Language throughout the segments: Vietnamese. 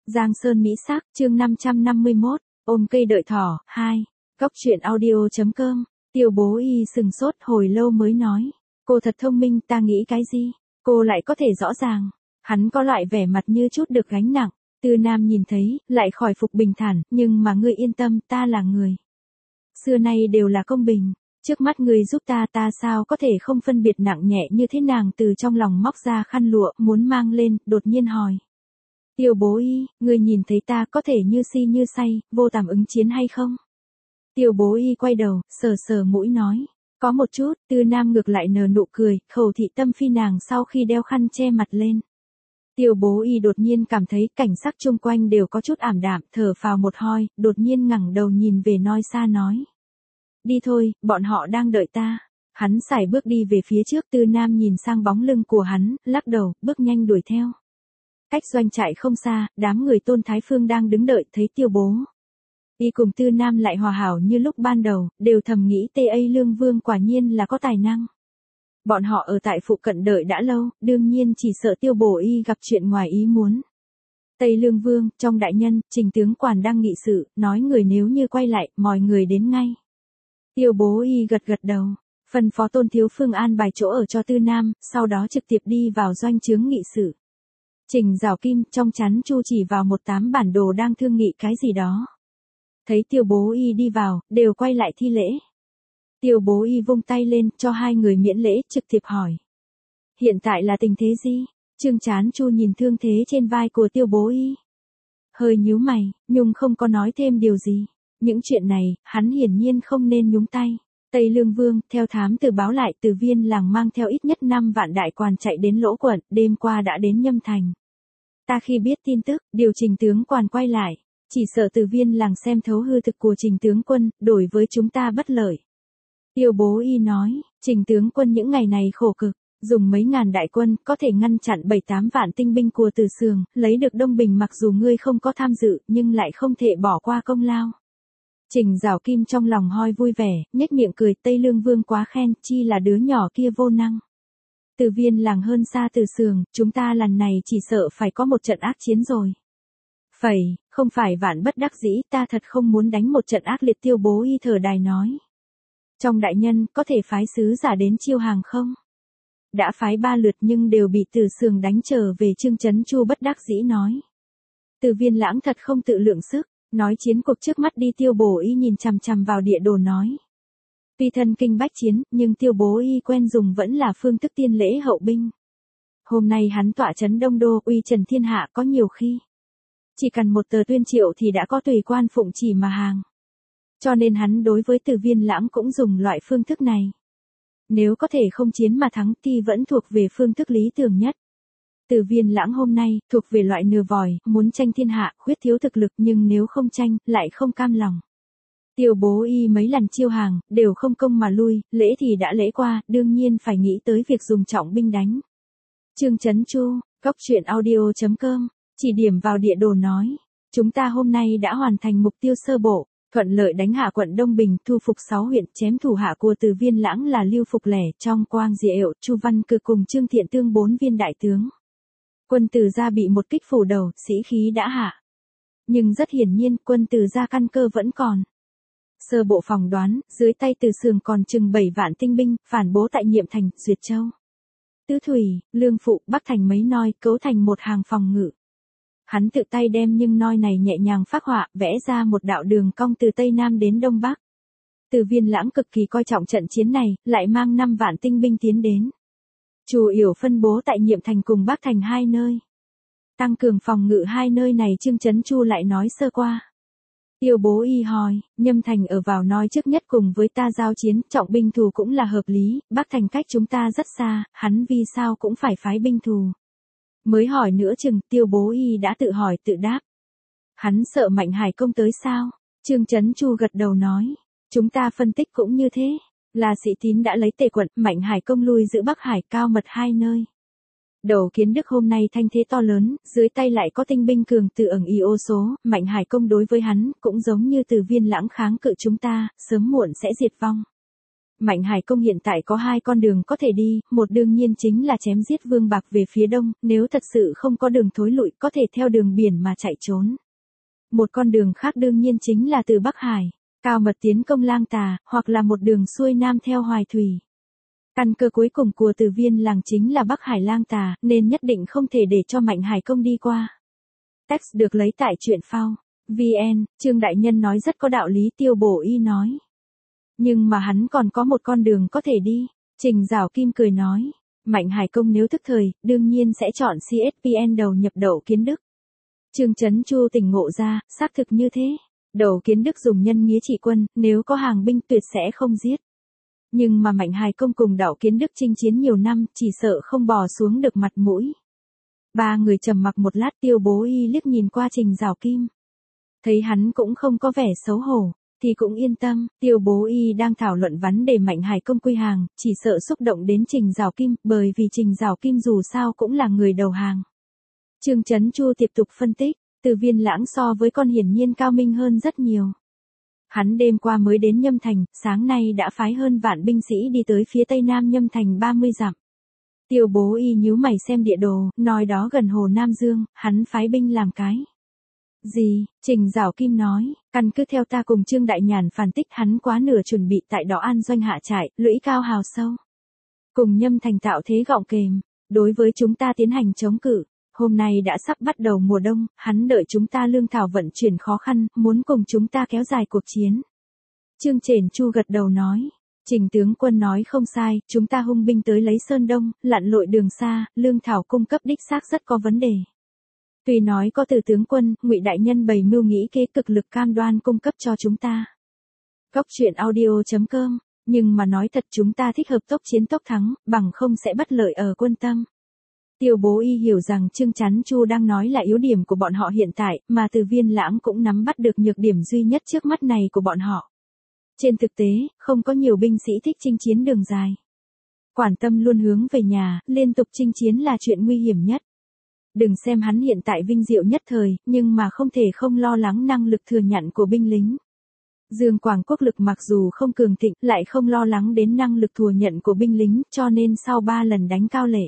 Giang Sơn Mỹ Sắc, chương 551, ôm cây đợi thỏ, 2. Góc truyện audio.com. Tiêu Bố Y sừng sốt hồi lâu mới nói. Cô thật thông minh, ta nghĩ cái gì? Cô lại có thể rõ ràng. Hắn có loại vẻ mặt như chút được gánh nặng. Tư Nam nhìn thấy, lại khỏi phục bình thản, nhưng mà ngươi yên tâm, ta là người. Xưa nay đều là công bình. Trước mắt ngươi giúp ta sao có thể không phân biệt nặng nhẹ như thế. Nàng từ trong lòng móc ra khăn lụa, muốn mang lên, đột nhiên hỏi. Tiêu Bố Y, ngươi nhìn thấy ta có thể như si như say, vô tàm ứng chiến hay không? Tiêu Bố Y quay đầu, sờ sờ mũi nói. Có một chút. Tư Nam ngược lại nở nụ cười, khẩu thị tâm phi nàng sau khi đeo khăn che mặt lên. Tiêu Bố Y đột nhiên cảm thấy cảnh sắc chung quanh đều có chút ảm đạm, thở phào một hơi, đột nhiên ngẩng đầu nhìn về nơi xa nói. Đi thôi, bọn họ đang đợi ta. Hắn sải bước đi về phía trước. Tư Nam nhìn sang bóng lưng của hắn, lắc đầu, bước nhanh đuổi theo. Cách doanh trại không xa, đám người Tôn Thái Phương đang đứng đợi, thấy Tiêu Bố Y cùng Tư Nam lại hòa hảo như lúc ban đầu, đều thầm nghĩ Tây Lương Vương quả nhiên là có tài năng. Bọn họ ở tại phụ cận đợi đã lâu, đương nhiên chỉ sợ Tiêu Bố Y gặp chuyện ngoài ý muốn. Tây Lương Vương, trong đại nhân, Trình tướng quản đang nghị sự, nói người nếu như quay lại, mọi người đến ngay. Tiêu Bố Y gật gật đầu, phân phó Tôn Thiếu Phương an bài chỗ ở cho Tư Nam, sau đó trực tiếp đi vào doanh trướng nghị sự. Trình Giảo Kim trong chắn chu chỉ vào một tám bản đồ đang thương nghị cái gì đó. Thấy Tiêu Bố Y đi vào, đều quay lại thi lễ. Tiêu Bố Y vung tay lên, cho hai người miễn lễ, trực tiếp hỏi. Hiện tại là tình thế gì? Trương Chán Chu nhìn thương thế trên vai của Tiêu Bố Y. Hơi nhíu mày, nhưng không có nói thêm điều gì. Những chuyện này, hắn hiển nhiên không nên nhúng tay. Tây Lương Vương, theo thám tử báo lại, Từ Viên làng mang theo ít nhất 5 vạn đại quan chạy đến Lỗ Quận, đêm qua đã đến Nhâm Thành. Ta khi biết tin tức, điều Trình tướng quản quay lại, chỉ sợ Từ Viên làng xem thấu hư thực của Trình tướng quân, đổi với chúng ta bất lợi. Tiêu Bố Y nói, Trình tướng quân những ngày này khổ cực, dùng mấy ngàn đại quân, có thể ngăn chặn 7-8 vạn tinh binh của Từ Sường, lấy được Đông Bình mặc dù ngươi không có tham dự, nhưng lại không thể bỏ qua công lao. Trình Giảo Kim trong lòng hoi vui vẻ, nhếch miệng cười, Tây Lương Vương quá khen, chi là đứa nhỏ kia vô năng. Từ Viên làng hơn xa Từ Sường, chúng ta lần này chỉ sợ phải có một trận ác chiến rồi. Không phải vạn bất đắc dĩ, ta thật không muốn đánh một trận ác liệt. Tiêu Bố Y thở dài nói. Trong đại nhân, có thể phái sứ giả đến chiêu hàng không? Đã phái 3 lượt nhưng đều bị Từ Sường đánh trở về. Trương Chấn Chu bất đắc dĩ nói. Từ Viên lãng thật không tự lượng sức, nói chiến cuộc trước mắt đi. Tiêu Bố Y nhìn chằm chằm vào địa đồ nói. Tuy thân kinh bách chiến, nhưng Tiêu Bố Y quen dùng vẫn là phương thức tiên lễ hậu binh. Hôm nay hắn tọa trấn Đông Đô, uy trần thiên hạ, có nhiều khi chỉ cần một tờ tuyên triệu thì đã có tùy quan phụng chỉ mà hàng. Cho nên hắn đối với Từ Viên lãng cũng dùng loại phương thức này. Nếu có thể không chiến mà thắng thì vẫn thuộc về phương thức lý tưởng nhất. Từ Viên lãng hôm nay thuộc về loại nửa vòi, muốn tranh thiên hạ, khuyết thiếu thực lực, nhưng nếu không tranh, lại không cam lòng. Tiêu Bố Y mấy lần chiêu hàng, đều không công mà lui, lễ thì đã lễ qua, đương nhiên phải nghĩ tới việc dùng trọng binh đánh. Trương Chấn Chu, góc truyện audio.com, chỉ điểm vào địa đồ nói. Chúng ta hôm nay đã hoàn thành mục tiêu sơ bộ, thuận lợi đánh hạ quận Đông Bình, thu phục 6 huyện, chém thủ hạ của Từ Viên lãng là Lưu Phục Lẻ, Trong Quang Diệu, Chu Văn Cừ cùng Trương Thiện Tương 4 viên đại tướng. Quân Từ gia bị một kích phủ đầu, sĩ khí đã hạ. Nhưng rất hiển nhiên, quân Từ gia căn cơ vẫn còn. Sơ bộ phỏng đoán, dưới tay Từ Sường còn chừng 7 vạn tinh binh, phản bố tại Nhiệm Thành, Duyệt Châu, Tứ Thủy, Lương Phụ, Bắc Thành mấy noi, cấu thành một hàng phòng ngự. Hắn tự tay đem những noi này nhẹ nhàng phác họa, vẽ ra một đạo đường cong từ Tây Nam đến Đông Bắc. Từ Viên lãng cực kỳ coi trọng trận chiến này, lại mang 5 vạn tinh binh tiến đến. Chủ yếu phân bố tại Nhiệm Thành cùng Bắc Thành 2 nơi. Tăng cường phòng ngự 2 nơi này Trương Chấn Chu lại nói sơ qua. Tiêu Bố Y hỏi, Nhâm Thành ở vào noi trước nhất cùng với ta giao chiến, trọng binh thù cũng là hợp lý, Bắc Thành cách chúng ta rất xa, hắn vì sao cũng phải phái binh thù. Mới hỏi nữa chừng, Tiêu Bố Y đã tự hỏi tự đáp. Hắn sợ Mạnh Hải Công tới sao? Trương Chấn Chu gật đầu nói. Chúng ta phân tích cũng như thế. Là Sĩ Tín đã lấy Tề quận, Mạnh Hải Công lui giữ Bắc Hải, Cao Mật 2 nơi. Đầu Kiến Đức hôm nay thanh thế to lớn, dưới tay lại có tinh binh cường tự ẩn y ô số, Mạnh Hải Công đối với hắn, cũng giống như Từ Viên lãng kháng cự chúng ta, sớm muộn sẽ diệt vong. Mạnh Hải Công hiện tại có hai con đường có thể đi, một đương nhiên chính là chém giết Vương Bạc về phía đông, nếu thật sự không có đường thối lùi có thể theo đường biển mà chạy trốn. Một con đường khác đương nhiên chính là từ Bắc Hải, cao mật tiến công Lang Tà, hoặc là một đường xuôi nam theo Hoài Thủy. Căn cơ cuối cùng của Từ Viên Làng chính là Bắc Hải Lang Tà, nên nhất định không thể để cho Mạnh Hải Công đi qua. Text được lấy tại truyện phao. VN, Trương Đại Nhân nói rất có đạo lý, Tiêu Bổ Y nói. Nhưng mà hắn còn có một con đường có thể đi. Trình Giảo Kim cười nói. Mạnh Hải Công nếu thức thời, đương nhiên sẽ chọn CSPN đầu nhập Đậu Kiến Đức. Trương Chấn Chu tỉnh ngộ ra, xác thực như thế. Đậu Kiến Đức dùng nhân nghĩa trị quân, nếu có hàng binh tuyệt sẽ không giết. Nhưng mà Mạnh Hải Công cùng Đậu Kiến Đức chinh chiến nhiều năm, chỉ sợ không bò xuống được mặt mũi. Ba người trầm mặc một lát, Tiêu Bố Y liếc nhìn qua Trình Giảo Kim. Thấy hắn cũng không có vẻ xấu hổ, thì cũng yên tâm. Tiêu Bố Y đang thảo luận vấn đề Mạnh Hải Công quy hàng, chỉ sợ xúc động đến Trình Giảo Kim, bởi vì Trình Giảo Kim dù sao cũng là người đầu hàng. Trương Chấn Chu tiếp tục phân tích, Từ Viên Lãng so với con hiển nhiên cao minh hơn rất nhiều. Hắn đêm qua mới đến Nhâm Thành, sáng nay đã phái hơn vạn binh sĩ đi tới phía tây nam Nhâm Thành 30 dặm. Tiêu Bố Y nhíu mày xem địa đồ, nói đó gần hồ Nam Dương, hắn phái binh làm cái gì? Trình Giảo Kim nói, căn cứ theo ta cùng Trương Đại Nhàn phản tích, hắn quá nửa chuẩn bị tại đó an doanh hạ trại, lũy cao hào sâu. Cùng Nhâm Thành tạo thế gọng kềm, đối với chúng ta tiến hành chống cự. Hôm nay đã sắp bắt đầu mùa đông, hắn đợi chúng ta lương thảo vận chuyển khó khăn, muốn cùng chúng ta kéo dài cuộc chiến. Trương Chển Chu gật đầu nói. Trình tướng quân nói không sai, chúng ta hung binh tới lấy Sơn Đông, lặn lội đường xa, lương thảo cung cấp đích xác rất có vấn đề. Tuy nói có Từ tướng quân, Ngụy đại nhân bày mưu nghĩ kế cực lực cam đoan cung cấp cho chúng ta. Góc truyện audio.com, nhưng mà nói thật chúng ta thích hợp tốc chiến tốc thắng, bằng không sẽ bất lợi ở quân tâm. Tiêu Bố Y hiểu rằng Trương Chấn Chu đang nói là yếu điểm của bọn họ hiện tại, mà Từ Viên Lãng cũng nắm bắt được nhược điểm duy nhất trước mắt này của bọn họ. Trên thực tế, không có nhiều binh sĩ thích chinh chiến đường dài. Quản tâm luôn hướng về nhà, liên tục chinh chiến là chuyện nguy hiểm nhất. Đừng xem hắn hiện tại vinh diệu nhất thời, nhưng mà không thể không lo lắng năng lực thừa nhận của binh lính. Dương Quảng quốc lực mặc dù không cường thịnh, lại không lo lắng đến năng lực thừa nhận của binh lính, cho nên sau 3 lần đánh Cao Lệ,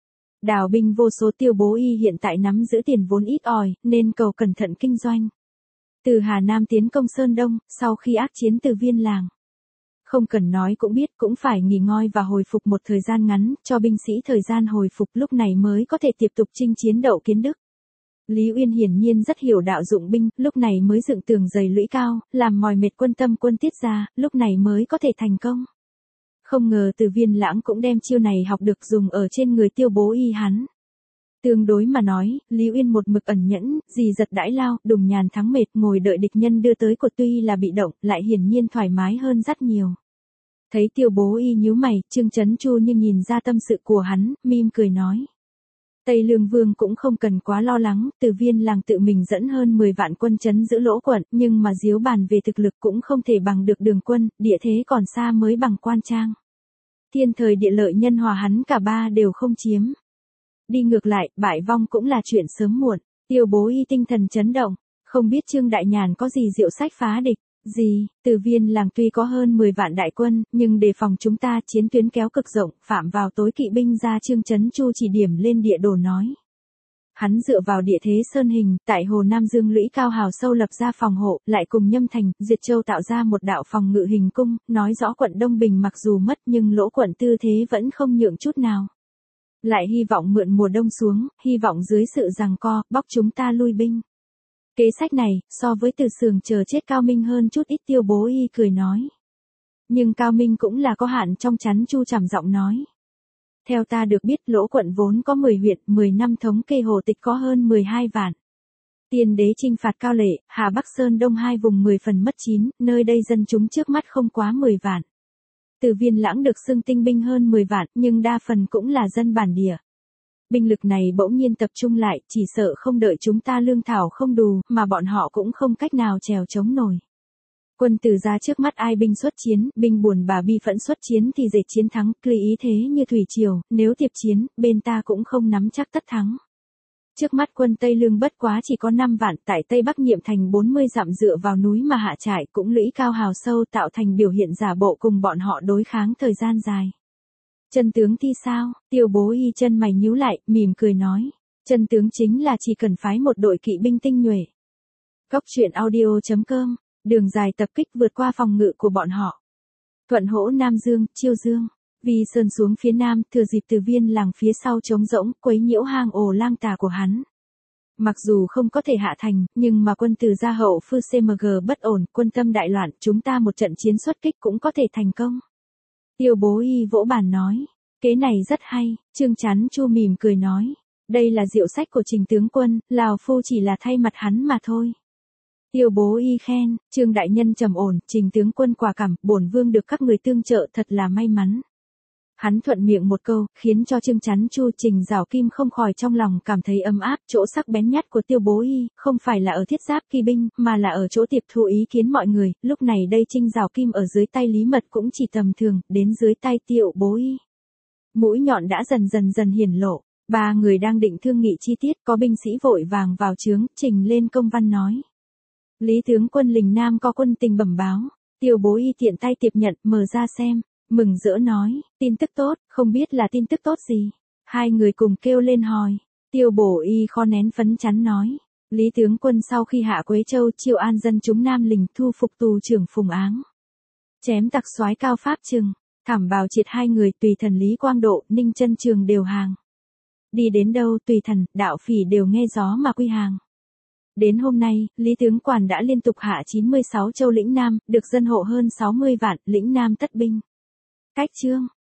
đào binh vô số, Tiêu Bố Y hiện tại nắm giữ tiền vốn ít ỏi, nên cầu cẩn thận kinh doanh. Từ Hà Nam tiến công Sơn Đông, sau khi ác chiến Từ Viên Làng. Không cần nói cũng biết, cũng phải nghỉ ngơi và hồi phục một thời gian ngắn, cho binh sĩ thời gian hồi phục, lúc này mới có thể tiếp tục chinh chiến Đậu Kiến Đức. Lý Uyên hiển nhiên rất hiểu đạo dụng binh, lúc này mới dựng tường dày lũy cao, làm mỏi mệt quân tâm quân tiết ra, lúc này mới có thể thành công. Không ngờ Từ Viên Lãng cũng đem chiêu này học được dùng ở trên người Tiêu Bố Y hắn. Tương đối mà nói, Lý Uyên một mực ẩn nhẫn, dì giật đãi lao, đùng nhàn thắng mệt, ngồi đợi địch nhân đưa tới cột, tuy là bị động, lại hiển nhiên thoải mái hơn rất nhiều. Thấy Tiêu Bố Y nhíu mày, Trương Chấn Chu như nhìn ra tâm sự của hắn, mỉm cười nói. Tây Lương Vương cũng không cần quá lo lắng, Từ Viên Làng tự mình dẫn hơn 10 vạn quân trấn giữ lỗ quận, nhưng mà diếu bàn về thực lực cũng không thể bằng được Đường quân, địa thế còn xa mới bằng Quan Trang. Thiên thời địa lợi nhân hòa hắn cả ba đều không chiếm. Đi ngược lại, bại vong cũng là chuyện sớm muộn. Tiêu Bố Y tinh thần chấn động, không biết Trương Đại Nhàn có gì diệu sách phá địch. Gì, Từ Viên Làng tuy có hơn 10 vạn đại quân, nhưng đề phòng chúng ta chiến tuyến kéo cực rộng, phạm vào tối kỵ binh ra. Trương Chấn Chu chỉ điểm lên địa đồ nói. Hắn dựa vào địa thế sơn hình, tại hồ Nam Dương lũy cao hào sâu lập ra phòng hộ, lại cùng Nhâm Thành, Diệt Châu tạo ra một đạo phòng ngự hình cung, nói rõ quận Đông Bình mặc dù mất nhưng lỗ quận tư thế vẫn không nhượng chút nào. Lại hy vọng mượn mùa đông xuống, hy vọng dưới sự giằng co, bóc chúng ta lui binh. Kế sách này, so với Từ Sường chờ chết cao minh hơn chút ít. Tiêu Bố Y cười nói. Nhưng cao minh cũng là có hạn. Trong Chấn Chu trầm giọng nói. Theo ta được biết, lỗ quận vốn có 10 huyện, 10 năm thống kê hồ tịch có hơn 12 vạn. Tiên đế chinh phạt Cao Lệ, Hà Bắc Sơn Đông hai vùng 10 phần mất 9, nơi đây dân chúng trước mắt không quá 10 vạn. Từ Viên Lãng được xưng tinh binh hơn 10 vạn, nhưng đa phần cũng là dân bản địa. Binh lực này bỗng nhiên tập trung lại, chỉ sợ không đợi chúng ta lương thảo không đủ, mà bọn họ cũng không cách nào trèo chống nổi. Quân Từ ra trước mắt ai binh xuất chiến, binh buồn bà bi phẫn xuất chiến thì dễ chiến thắng, lý ý thế như thủy triều, nếu tiếp chiến, bên ta cũng không nắm chắc tất thắng. Trước mắt quân Tây Lương bất quá chỉ có 5 vạn, tại Tây Bắc Nhiệm Thành 40 dặm dựa vào núi mà hạ trại cũng lũy cao hào sâu tạo thành biểu hiện giả bộ cùng bọn họ đối kháng thời gian dài. Chân tướng thì sao? Tiêu Bố Y chân mày nhíu lại, mỉm cười nói. Chân tướng chính là chỉ cần phái một đội kỵ binh tinh nhuệ. Cốc truyện audio.com, đường dài tập kích vượt qua phòng ngự của bọn họ. Thuận hỗ Nam Dương, Chiêu Dương. Vi Sơn xuống phía nam, thừa dịp Từ Viên làng phía sau trống rỗng, quấy nhiễu hang ổ lang tà của hắn. Mặc dù không có thể hạ thành, nhưng mà quân Từ gia hậu Phư CMG bất ổn, quân tâm đại loạn, chúng ta một trận chiến xuất kích cũng có thể thành công. Tiêu Bố Y vỗ bàn nói, kế này rất hay. Trương Chắn Chu mỉm cười nói, đây là diệu sách của Trình tướng quân, Lào Phu chỉ là thay mặt hắn mà thôi. Tiêu Bố Y khen, Trương đại nhân trầm ổn, Trình tướng quân quả cảm, bổn vương được các người tương trợ thật là may mắn. Hắn thuận miệng một câu, khiến cho Trương Chắn Chu Trình Giảo Kim không khỏi trong lòng cảm thấy ấm áp. Chỗ sắc bén nhất của Tiêu Bố Y, không phải là ở thiết giáp kỳ binh, mà là ở chỗ tiệp thu ý kiến mọi người. Lúc này đây Trình Giảo Kim ở dưới tay Lý Mật cũng chỉ tầm thường, đến dưới tay Tiêu Bố Y. Mũi nhọn đã dần hiển lộ. Ba người đang định thương nghị chi tiết, có binh sĩ vội vàng vào trướng, trình lên công văn nói. Lý tướng quân Lình Nam có quân tình bẩm báo. Tiêu Bố Y tiện tay tiếp nhận, mở ra xem. Mừng rỡ nói, tin tức tốt, không biết là tin tức tốt gì. Hai người cùng kêu lên hỏi. Tiêu Bố Y khó nén phấn chấn nói. Lý tướng quân sau khi hạ Quế Châu chiêu an dân chúng Nam Lình thu phục tù trưởng Phùng Áng. Chém tặc soái Cao Pháp Trừng, thảm bào triệt hai người tùy thần Lý Quang Độ, Ninh Chân Trường đều hàng. Đi đến đâu tùy thần, đạo phỉ đều nghe gió mà quy hàng. Đến hôm nay, Lý tướng quản đã liên tục hạ 96 châu lĩnh Nam, được dân hộ hơn 60 vạn, lĩnh Nam tất binh. Cách chương